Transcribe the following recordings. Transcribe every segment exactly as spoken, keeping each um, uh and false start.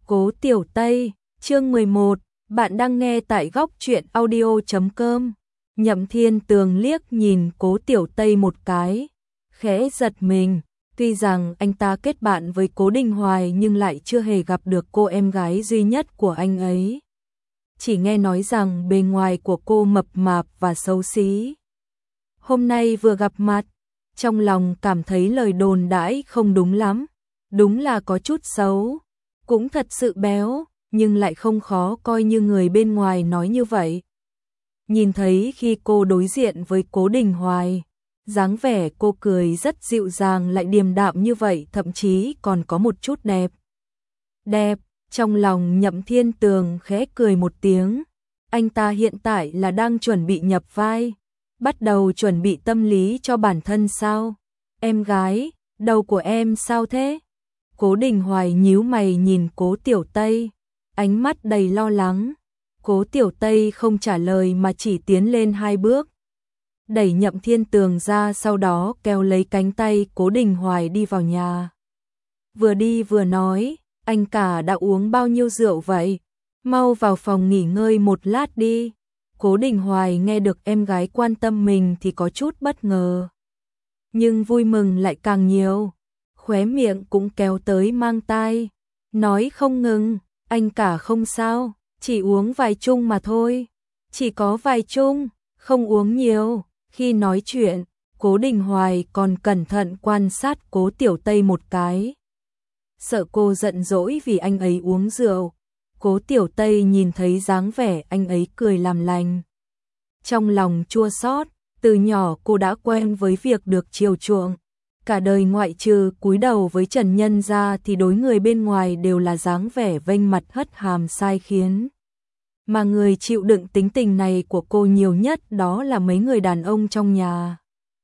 Cố Tiểu Tây, chương mười một, bạn đang nghe tại góc truyện audio chấm com. Nhậm Thiên Tường liếc nhìn Cố Tiểu Tây một cái, khẽ giật mình, tuy rằng anh ta kết bạn với Cố Đình Hoài nhưng lại chưa hề gặp được cô em gái duy nhất của anh ấy. Chỉ nghe nói rằng bề ngoài của cô mập mạp và xấu xí. Hôm nay vừa gặp mặt, trong lòng cảm thấy lời đồn đãi không đúng lắm, đúng là có chút xấu, cũng thật sự béo, nhưng lại không khó coi như người bên ngoài nói như vậy. Nhìn thấy khi cô đối diện với Cố Đình Hoài, dáng vẻ cô cười rất dịu dàng lại điềm đạm như vậy, thậm chí còn có một chút đẹp. Đẹp, trong lòng Nhậm Thiên Tường khẽ cười một tiếng, anh ta hiện tại là đang chuẩn bị nhập vai, bắt đầu chuẩn bị tâm lý cho bản thân sao? Em gái, đầu của em sao thế? Cố Đình Hoài nhíu mày nhìn Cố Tiểu Tây, ánh mắt đầy lo lắng. Cố Tiểu Tây không trả lời mà chỉ tiến lên hai bước, đẩy Nhậm Thiên Tường ra, sau đó kéo lấy cánh tay Cố Đình Hoài đi vào nhà. Vừa đi vừa nói, anh cả đã uống bao nhiêu rượu vậy? Mau vào phòng nghỉ ngơi một lát đi. Cố Đình Hoài nghe được em gái quan tâm mình thì có chút bất ngờ, nhưng vui mừng lại càng nhiều, khóe miệng cũng kéo tới mang tai, nói không ngừng, anh cả không sao, chỉ uống vài chung mà thôi, chỉ có vài chung, không uống nhiều. Khi nói chuyện, Cố Đình Hoài còn cẩn thận quan sát Cố Tiểu Tây một cái, sợ cô giận dỗi vì anh ấy uống rượu. Cố Tiểu Tây nhìn thấy dáng vẻ anh ấy cười làm lành, trong lòng chua xót, từ nhỏ cô đã quen với việc được chiều chuộng, cả đời ngoại trừ cúi đầu với Trần Nhân ra thì đối người bên ngoài đều là dáng vẻ vênh mặt hất hàm sai khiến. Mà người chịu đựng tính tình này của cô nhiều nhất đó là mấy người đàn ông trong nhà.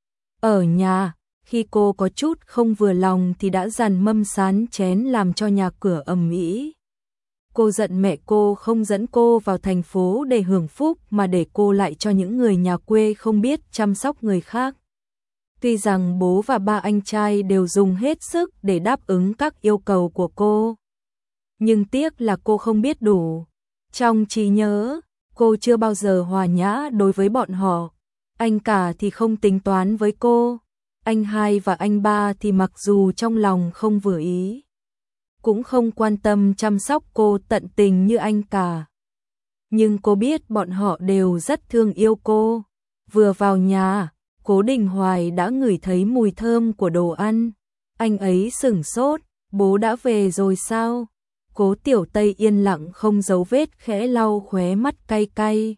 Ở nhà, khi cô có chút không vừa lòng thì đã dằn mâm sán chén làm cho nhà cửa ầm ĩ. Cô giận mẹ cô không dẫn cô vào thành phố để hưởng phúc mà để cô lại cho những người nhà quê không biết chăm sóc người khác. Tuy rằng bố và ba anh trai đều dùng hết sức để đáp ứng các yêu cầu của cô, nhưng tiếc là cô không biết đủ. Trong trí nhớ, cô chưa bao giờ hòa nhã đối với bọn họ. Anh cả thì không tính toán với cô, anh hai và anh ba thì mặc dù trong lòng không vừa ý, cũng không quan tâm chăm sóc cô tận tình như anh cả. Nhưng cô biết bọn họ đều rất thương yêu cô. Vừa vào nhà, Cố Đình Hoài đã ngửi thấy mùi thơm của đồ ăn. Anh ấy sửng sốt, bố đã về rồi sao? Cố Tiểu Tây yên lặng không giấu vết khẽ lau khóe mắt cay cay,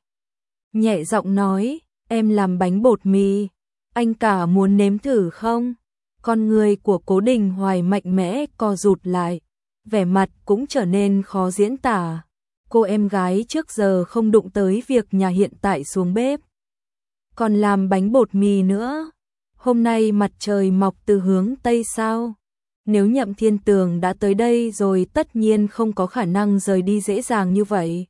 nhẹ giọng nói, em làm bánh bột mì, anh cả muốn nếm thử không? Con người của Cố Đình Hoài mạnh mẽ co rụt lại, vẻ mặt cũng trở nên khó diễn tả. Cô em gái trước giờ không đụng tới việc nhà hiện tại xuống bếp, còn làm bánh bột mì nữa. Hôm nay mặt trời mọc từ hướng Tây sao? Nếu Nhậm Thiên Tường đã tới đây rồi tất nhiên không có khả năng rời đi dễ dàng như vậy.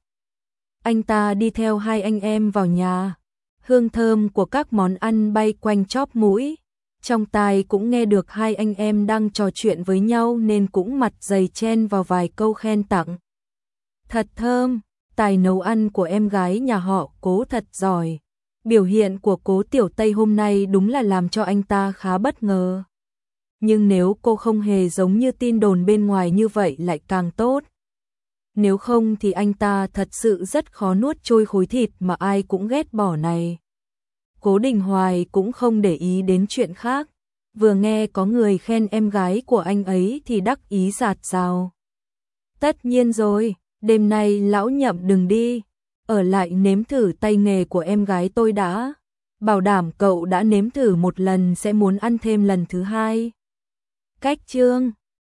Anh ta đi theo hai anh em vào nhà, hương thơm của các món ăn bay quanh chóp mũi, trong tai cũng nghe được hai anh em đang trò chuyện với nhau nên cũng mặt dày chen vào vài câu khen tặng. Thật thơm, tài nấu ăn của em gái nhà họ Cố thật giỏi. Biểu hiện của Cố Tiểu Tây hôm nay đúng là làm cho anh ta khá bất ngờ. Nhưng nếu cô không hề giống như tin đồn bên ngoài như vậy lại càng tốt. Nếu không thì anh ta thật sự rất khó nuốt trôi khối thịt mà ai cũng ghét bỏ này. Cố Đình Hoài cũng không để ý đến chuyện khác, vừa nghe có người khen em gái của anh ấy thì đắc ý rạt rào. Tất nhiên rồi, đêm nay lão Nhậm đừng đi, ở lại nếm thử tay nghề của em gái tôi đã, bảo đảm cậu đã nếm thử một lần sẽ muốn ăn thêm lần thứ hai. Cách chương